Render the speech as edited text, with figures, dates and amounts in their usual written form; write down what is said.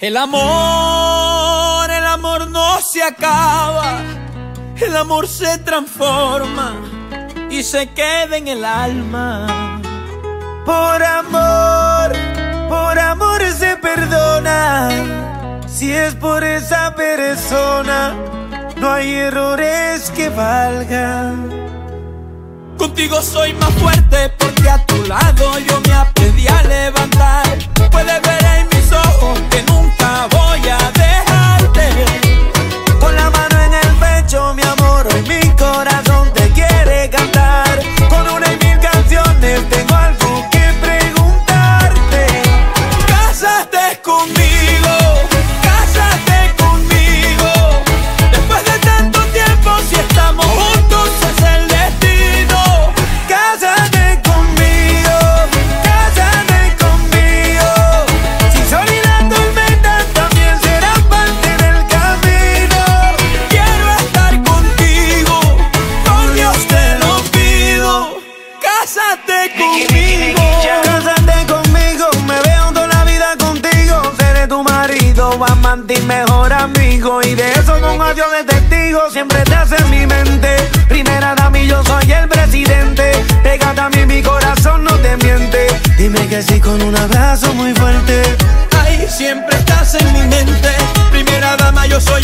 El amor no se acaba, el amor se transforma y se queda en el alma. Por amor se perdona. Si es por esa persona, no hay errores que valgan. Contigo soy más fuerte porque a tu lado yo me aprendí a levantar. Puedes ver en mis ojos que nunca voy a dejarte. Con la mano en el pecho, mi amor, hoy mi corazón te quiere cantar. Con una y mil canciones tengo algo que preguntarte. Cásate conmigo, cásate conmigo. Después de tanto tiempo, si estamos juntos es el destino. Cásate conmigo, cásate conmigo. Si sol y la tormenta también serán parte del camino. Quiero estar contigo, por Dios te lo pido. Cásate conmigo. Cásate conmigo, me veo toda la vida contigo. Seré tu marido, amante y mejor amigo. Y de eso con adiós de testigo, siempre te hace en mi mente. Primera dama y yo soy el presidente. Pégate a mí, mi corazón no te miente. Dime que sí con un abrazo muy fuerte. Ay, siempre estás en mi mente. Primera dama, yo soy